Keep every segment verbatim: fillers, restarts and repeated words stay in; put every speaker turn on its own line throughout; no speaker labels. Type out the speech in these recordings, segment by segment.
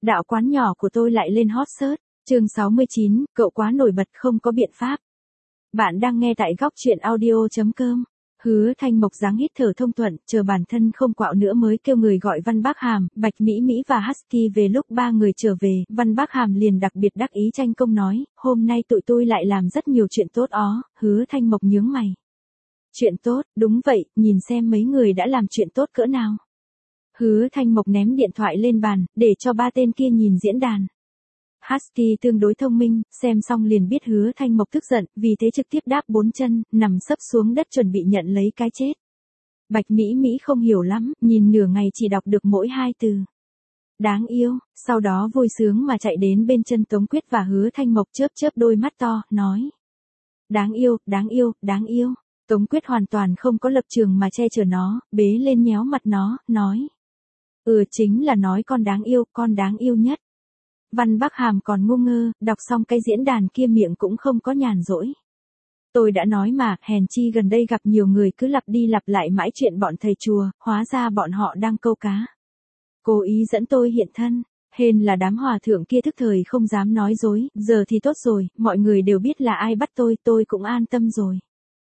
Đạo quán nhỏ của tôi lại lên hot search. Chương sáu mươi chín, cậu quá nổi bật không có biện pháp. Bạn đang nghe tại góc truyện audio chấm com. Hứa Thanh Mộc dáng hít thở thông thuận, chờ bản thân không quạo nữa mới kêu người gọi Văn Bác Hàm, Bạch Mỹ Mỹ và Husky về. Lúc ba người trở về, Văn Bác Hàm liền đặc biệt đắc ý tranh công nói, hôm nay tụi tôi lại làm rất nhiều chuyện tốt ó. Hứa Thanh Mộc nhướng mày. Chuyện tốt, đúng vậy, nhìn xem mấy người đã làm chuyện tốt cỡ nào. Hứa Thanh Mộc ném điện thoại lên bàn, để cho ba tên kia nhìn diễn đàn. Husky tương đối thông minh, xem xong liền biết Hứa Thanh Mộc tức giận, vì thế trực tiếp đáp bốn chân, nằm sấp xuống đất chuẩn bị nhận lấy cái chết. Bạch Mỹ Mỹ không hiểu lắm, nhìn nửa ngày chỉ đọc được mỗi hai từ. Đáng yêu, sau đó vui sướng mà chạy đến bên chân Tống Quyết và Hứa Thanh Mộc chớp chớp đôi mắt to, nói. Đáng yêu, đáng yêu, đáng yêu. Tống Quyết hoàn toàn không có lập trường mà che chở nó, bế lên nhéo mặt nó, nói. Ừ chính là nói con đáng yêu, con đáng yêu nhất. Văn Bác Hàm còn ngu ngơ, đọc xong cái diễn đàn kia miệng cũng không có nhàn rỗi. Tôi đã nói mà, hèn chi gần đây gặp nhiều người cứ lặp đi lặp lại mãi chuyện bọn thầy chùa, hóa ra bọn họ đang câu cá. Cố ý dẫn tôi hiện thân, hên là đám hòa thượng kia thức thời không dám nói dối, giờ thì tốt rồi, mọi người đều biết là ai bắt tôi, tôi cũng an tâm rồi.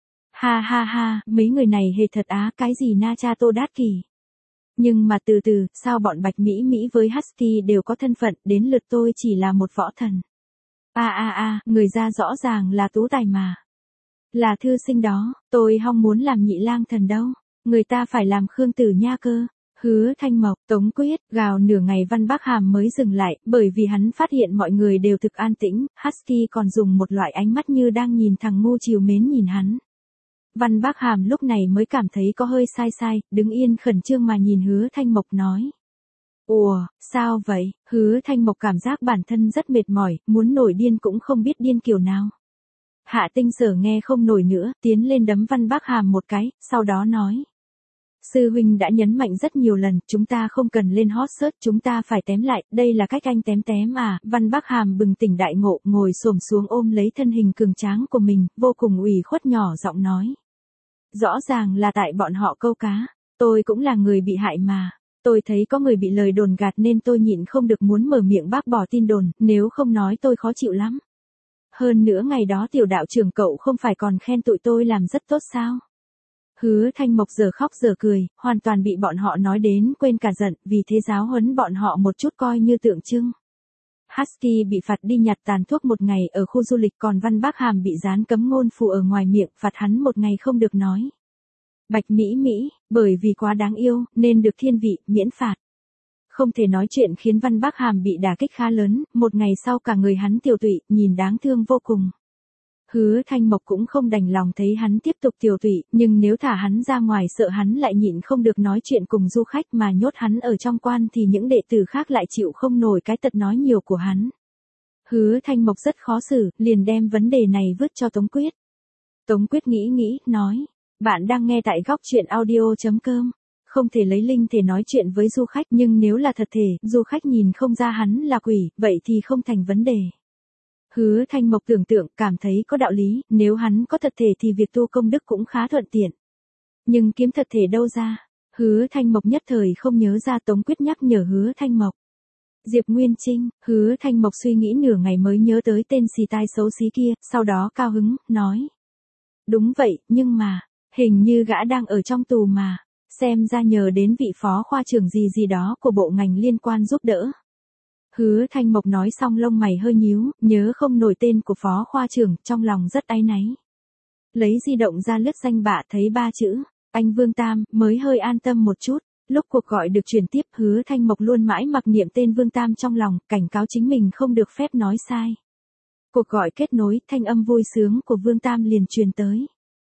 Ha ha ha, mấy người này hề thật á, cái gì na cha Tô Đát Kỷ. Nhưng mà từ từ, sao bọn Bạch Mỹ Mỹ với Husky đều có thân phận, đến lượt tôi chỉ là một võ thần. A a a, người ra rõ ràng là tú tài mà. Là thư sinh đó, tôi không muốn làm nhị lang thần đâu, người ta phải làm Khương Tử Nha cơ. Hứa Thanh Mộc, Tống Quyết, gào nửa ngày Văn Bác Hàm mới dừng lại, bởi vì hắn phát hiện mọi người đều thực an tĩnh, Husky còn dùng một loại ánh mắt như đang nhìn thằng ngu trìu mến nhìn hắn. Văn Bác Hàm lúc này mới cảm thấy có hơi sai sai, đứng yên khẩn trương mà nhìn Hứa Thanh Mộc nói. Ủa, sao vậy? Hứa Thanh Mộc cảm giác bản thân rất mệt mỏi, muốn nổi điên cũng không biết điên kiểu nào. Hạ Tinh Sở nghe không nổi nữa, tiến lên đấm Văn Bác Hàm một cái, sau đó nói. Sư huynh đã nhấn mạnh rất nhiều lần, chúng ta không cần lên hot search, chúng ta phải tém lại, đây là cách anh tém tém à. Văn Bác Hàm bừng tỉnh đại ngộ, ngồi xổm xuống ôm lấy thân hình cường tráng của mình, vô cùng ủy khuất nhỏ giọng nói. Rõ ràng là tại bọn họ câu cá, tôi cũng là người bị hại mà. Tôi thấy có người bị lời đồn gạt nên tôi nhịn không được muốn mở miệng bác bỏ tin đồn, nếu không nói tôi khó chịu lắm. Hơn nữa ngày đó tiểu đạo trưởng cậu không phải còn khen tụi tôi làm rất tốt sao? Hứa Thanh Mộc giờ khóc giờ cười, hoàn toàn bị bọn họ nói đến quên cả giận, vì thế giáo huấn bọn họ một chút coi như tượng trưng. Husky bị phạt đi nhặt tàn thuốc một ngày ở khu du lịch, còn Văn Bác Hàm bị dán cấm ngôn phù ở ngoài miệng, phạt hắn một ngày không được nói. Bạch Mỹ Mỹ, bởi vì quá đáng yêu, nên được thiên vị, miễn phạt. Không thể nói chuyện khiến Văn Bác Hàm bị đả kích khá lớn, một ngày sau cả người hắn tiều tụy, nhìn đáng thương vô cùng. Hứa Thanh Mộc cũng không đành lòng thấy hắn tiếp tục tiều tụy, nhưng nếu thả hắn ra ngoài sợ hắn lại nhịn không được nói chuyện cùng du khách mà nhốt hắn ở trong quan thì những đệ tử khác lại chịu không nổi cái tật nói nhiều của hắn. Hứa Thanh Mộc rất khó xử, liền đem vấn đề này vứt cho Tống Quyết. Tống Quyết nghĩ nghĩ, nói, bạn đang nghe tại góc truyện audio chấm com. Không thể lấy linh thể nói chuyện với du khách, nhưng nếu là thật thể, du khách nhìn không ra hắn là quỷ, vậy thì không thành vấn đề. Hứa Thanh Mộc tưởng tượng, cảm thấy có đạo lý, nếu hắn có thật thể thì việc tu công đức cũng khá thuận tiện. Nhưng kiếm thật thể đâu ra? Hứa Thanh Mộc nhất thời không nhớ ra. Tống Quyết nhắc nhở Hứa Thanh Mộc. Diệp Nguyên Trinh, Hứa Thanh Mộc suy nghĩ nửa ngày mới nhớ tới tên xì tai xấu xí kia, sau đó cao hứng, nói. Đúng vậy, nhưng mà, hình như gã đang ở trong tù mà, xem ra nhờ đến vị phó khoa trưởng gì gì đó của bộ ngành liên quan giúp đỡ. Hứa Thanh Mộc nói xong lông mày hơi nhíu, nhớ không nổi tên của phó khoa trưởng, trong lòng rất áy náy. Lấy di động ra lướt danh bạ thấy ba chữ, anh Vương Tam, mới hơi an tâm một chút. Lúc cuộc gọi được truyền tiếp, Hứa Thanh Mộc luôn mãi mặc niệm tên Vương Tam trong lòng, cảnh cáo chính mình không được phép nói sai. Cuộc gọi kết nối, thanh âm vui sướng của Vương Tam liền truyền tới.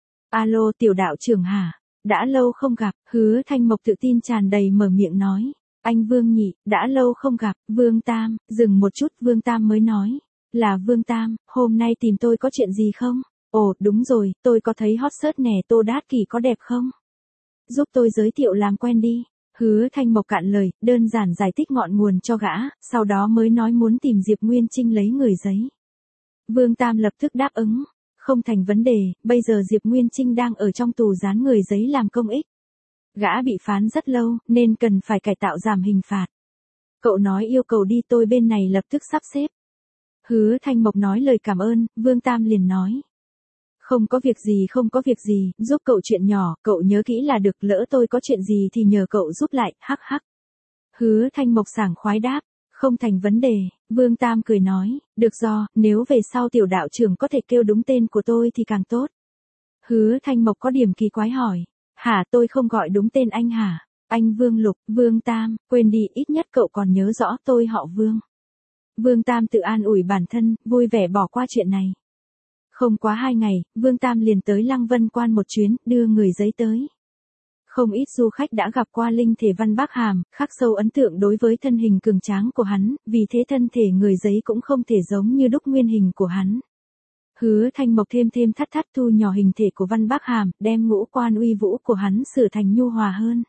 Alo tiểu đạo trưởng hả? Đã lâu không gặp. Hứa Thanh Mộc tự tin tràn đầy mở miệng nói. Anh Vương nhỉ, đã lâu không gặp. Vương Tam, dừng một chút, Vương Tam mới nói. Là Vương Tam, hôm nay tìm tôi có chuyện gì không? Ồ, đúng rồi, tôi có thấy hot search nè, Tô Đát Kỷ có đẹp không? Giúp tôi giới thiệu làm quen đi. Hứa Thanh Mộc cạn lời, đơn giản giải thích ngọn nguồn cho gã, sau đó mới nói muốn tìm Diệp Nguyên Trinh lấy người giấy. Vương Tam lập tức đáp ứng. Không thành vấn đề, bây giờ Diệp Nguyên Trinh đang ở trong tù dán người giấy làm công ích. Gã bị phán rất lâu, nên cần phải cải tạo giảm hình phạt. Cậu nói yêu cầu đi tôi bên này lập tức sắp xếp. Hứa Thanh Mộc nói lời cảm ơn, Vương Tam liền nói. Không có việc gì không có việc gì, giúp cậu chuyện nhỏ, cậu nhớ kỹ là được, lỡ tôi có chuyện gì thì nhờ cậu giúp lại, hắc hắc. Hứa Thanh Mộc sảng khoái đáp, không thành vấn đề, Vương Tam cười nói, được do, nếu về sau tiểu đạo trưởng có thể kêu đúng tên của tôi thì càng tốt. Hứa Thanh Mộc có điểm kỳ quái hỏi, hả tôi không gọi đúng tên anh hả? Anh Vương Lục, Vương Tam, quên đi, ít nhất cậu còn nhớ rõ tôi họ Vương. Vương Tam tự an ủi bản thân, vui vẻ bỏ qua chuyện này. Không quá hai ngày, Vương Tam liền tới Lăng Vân Quan một chuyến, đưa người giấy tới. Không ít du khách đã gặp qua linh thể Văn Bác Hàm, khắc sâu ấn tượng đối với thân hình cường tráng của hắn, vì thế thân thể người giấy cũng không thể giống như đúc nguyên hình của hắn. Hứa Thanh Mộc thêm thêm thắt thắt thu nhỏ hình thể của Văn Bác Hàm, đem ngũ quan uy vũ của hắn sửa thành nhu hòa hơn.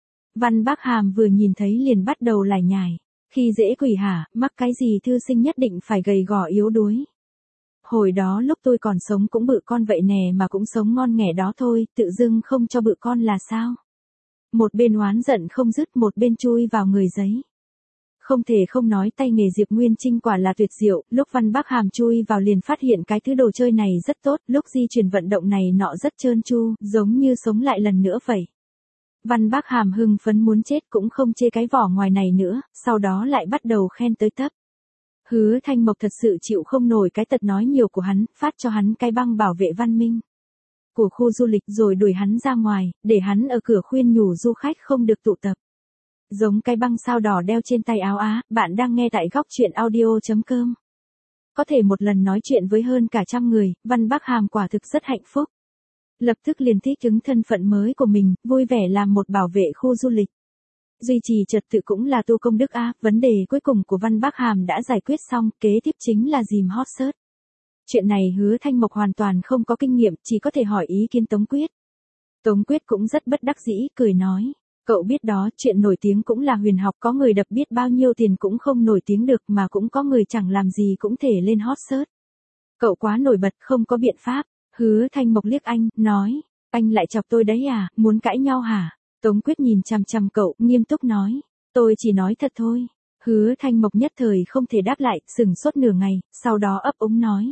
Văn Bác Hàm vừa nhìn thấy liền bắt đầu lải nhải, khi dễ quỷ hả, mắc cái gì thư sinh nhất định phải gầy gò yếu đuối. Hồi đó lúc tôi còn sống cũng bự con vậy nè mà cũng sống ngon nghẻ đó thôi, tự dưng không cho bự con là sao? Một bên oán giận không dứt, một bên chui vào người giấy. Không thể không nói tay nghề Diệp Nguyên Trinh quả là tuyệt diệu, lúc Văn Bác Hàm chui vào liền phát hiện cái thứ đồ chơi này rất tốt, lúc di chuyển vận động này nọ rất trơn tru, giống như sống lại lần nữa vậy. Văn Bác Hàm hưng phấn muốn chết cũng không chê cái vỏ ngoài này nữa, sau đó lại bắt đầu khen tới tấp. Hứa Thanh Mộc thật sự chịu không nổi cái tật nói nhiều của hắn, phát cho hắn cái băng bảo vệ văn minh của khu du lịch rồi đuổi hắn ra ngoài, để hắn ở cửa khuyên nhủ du khách không được tụ tập. Giống cái băng sao đỏ đeo trên tay áo á, bạn đang nghe tại góc truyện audio chấm com. Có thể một lần nói chuyện với hơn cả trăm người, Văn Bác Hàm quả thực rất hạnh phúc. Lập tức liền thích ứng thân phận mới của mình, vui vẻ làm một bảo vệ khu du lịch. Duy trì trật tự cũng là tu công đức a, vấn đề cuối cùng của Văn Bác Hàm đã giải quyết xong, kế tiếp chính là dìm hot search. Chuyện này Hứa Thanh Mộc hoàn toàn không có kinh nghiệm, chỉ có thể hỏi ý kiến Tống Quyết. Tống Quyết cũng rất bất đắc dĩ, cười nói, cậu biết đó, chuyện nổi tiếng cũng là huyền học, có người đập biết bao nhiêu tiền cũng không nổi tiếng được mà cũng có người chẳng làm gì cũng thể lên hot search. Cậu quá nổi bật, không có biện pháp. Hứa Thanh Mộc liếc anh, nói, anh lại chọc tôi đấy à, muốn cãi nhau hả? Tống Quyết nhìn chằm chằm cậu, nghiêm túc nói, tôi chỉ nói thật thôi. Hứa Thanh Mộc nhất thời không thể đáp lại, sừng sốt nửa ngày, sau đó ấp úng nói.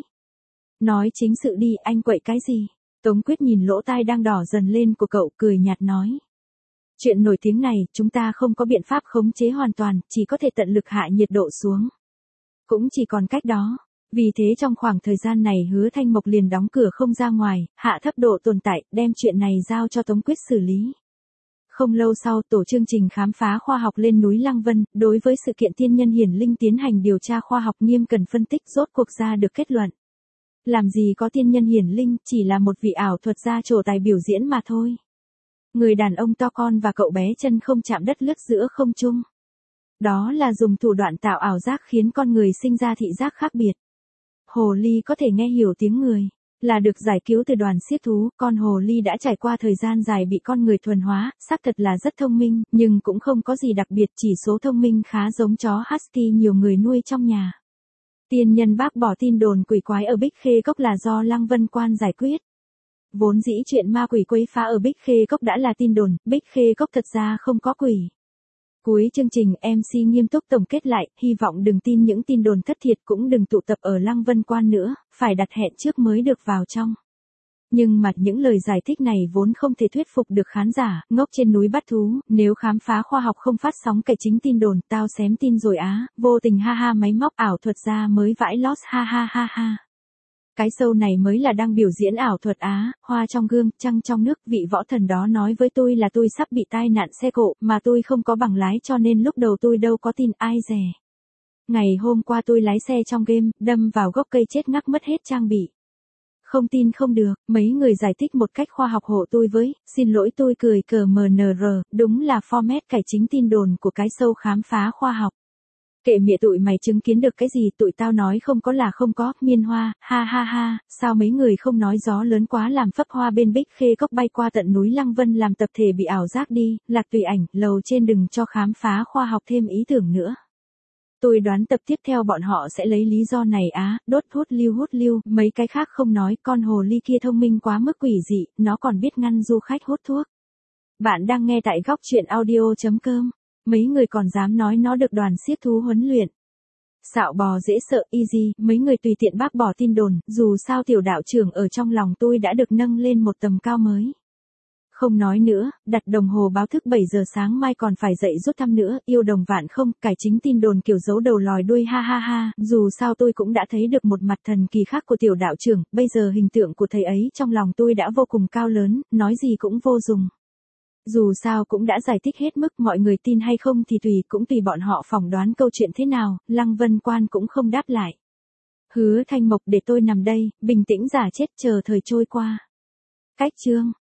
Nói chính sự đi, anh quậy cái gì? Tống Quyết nhìn lỗ tai đang đỏ dần lên của cậu, cười nhạt nói. Chuyện nổi tiếng này, chúng ta không có biện pháp khống chế hoàn toàn, chỉ có thể tận lực hạ nhiệt độ xuống. Cũng chỉ còn cách đó. Vì thế trong khoảng thời gian này Hứa Thanh Mộc liền đóng cửa không ra ngoài, hạ thấp độ tồn tại, đem chuyện này giao cho Tống Quyết xử lý. Không lâu sau tổ chương trình khám phá khoa học lên núi Lăng Vân, đối với sự kiện thiên nhân hiển linh tiến hành điều tra khoa học nghiêm cần phân tích, rốt cuộc ra được kết luận. Làm gì có thiên nhân hiển linh, chỉ là một vị ảo thuật gia trổ tài biểu diễn mà thôi. Người đàn ông to con và cậu bé chân không chạm đất lướt giữa không trung. Đó là dùng thủ đoạn tạo ảo giác khiến con người sinh ra thị giác khác biệt. Hồ ly có thể nghe hiểu tiếng người, là được giải cứu từ đoàn xiết thú, con hồ ly đã trải qua thời gian dài bị con người thuần hóa, xác thật là rất thông minh, nhưng cũng không có gì đặc biệt, chỉ số thông minh khá giống chó husky nhiều người nuôi trong nhà. Tiên nhân bác bỏ tin đồn quỷ quái ở Bích Khê Cốc là do Lăng Vân Quan giải quyết. Vốn dĩ chuyện ma quỷ quấy phá ở Bích Khê Cốc đã là tin đồn, Bích Khê Cốc thật ra không có quỷ. Cuối chương trình em xê nghiêm túc tổng kết lại, hy vọng đừng tin những tin đồn thất thiệt, cũng đừng tụ tập ở Lăng Vân Quan nữa, phải đặt hẹn trước mới được vào trong. Nhưng mà những lời giải thích này vốn không thể thuyết phục được khán giả, ngốc trên núi bắt thú, nếu khám phá khoa học không phát sóng cải chính tin đồn, tao xém tin rồi á, vô tình ha ha máy móc ảo thuật ra mới vãi lót ha ha ha ha. Cái show này mới là đang biểu diễn ảo thuật á, hoa trong gương, trăng trong nước, vị võ thần đó nói với tôi là tôi sắp bị tai nạn xe cộ, mà tôi không có bằng lái cho nên lúc đầu tôi đâu có tin, ai dè. Ngày hôm qua tôi lái xe trong game, đâm vào gốc cây chết ngắc mất hết trang bị. Không tin không được, mấy người giải thích một cách khoa học hộ tôi với, xin lỗi tôi cười cờ em en rờ, đúng là format cải chính tin đồn của cái show khám phá khoa học. Kệ mẹ tụi mày chứng kiến được cái gì, tụi tao nói không có là không có, miên hoa, ha ha ha, sao mấy người không nói gió lớn quá làm phấp hoa bên Bích Khê Cốc bay qua tận núi Lăng Vân làm tập thể bị ảo giác đi, lạc tùy ảnh, lầu trên đừng cho khám phá khoa học thêm ý tưởng nữa. Tôi đoán tập tiếp theo bọn họ sẽ lấy lý do này á, đốt hút lưu hút lưu, mấy cái khác không nói, con hồ ly kia thông minh quá mức quỷ dị, nó còn biết ngăn du khách hút thuốc. Bạn đang nghe tại góc truyện audio chấm com. Mấy người còn dám nói nó được đoàn xiếc thú huấn luyện. Xạo bò dễ sợ, easy, mấy người tùy tiện bác bỏ tin đồn, dù sao tiểu đạo trưởng ở trong lòng tôi đã được nâng lên một tầm cao mới. Không nói nữa, đặt đồng hồ báo thức bảy giờ sáng mai còn phải dậy rút thăm nữa, yêu đồng vạn không, cải chính tin đồn kiểu giấu đầu lòi đuôi ha ha ha, dù sao tôi cũng đã thấy được một mặt thần kỳ khác của tiểu đạo trưởng, bây giờ hình tượng của thầy ấy trong lòng tôi đã vô cùng cao lớn, nói gì cũng vô dụng. Dù sao cũng đã giải thích hết mức, mọi người tin hay không thì tùy, cũng tùy bọn họ phỏng đoán câu chuyện thế nào, Lăng Vân Quan cũng không đáp lại. Hứa Thanh Mộc để tôi nằm đây, bình tĩnh giả chết chờ thời trôi qua. Cách chương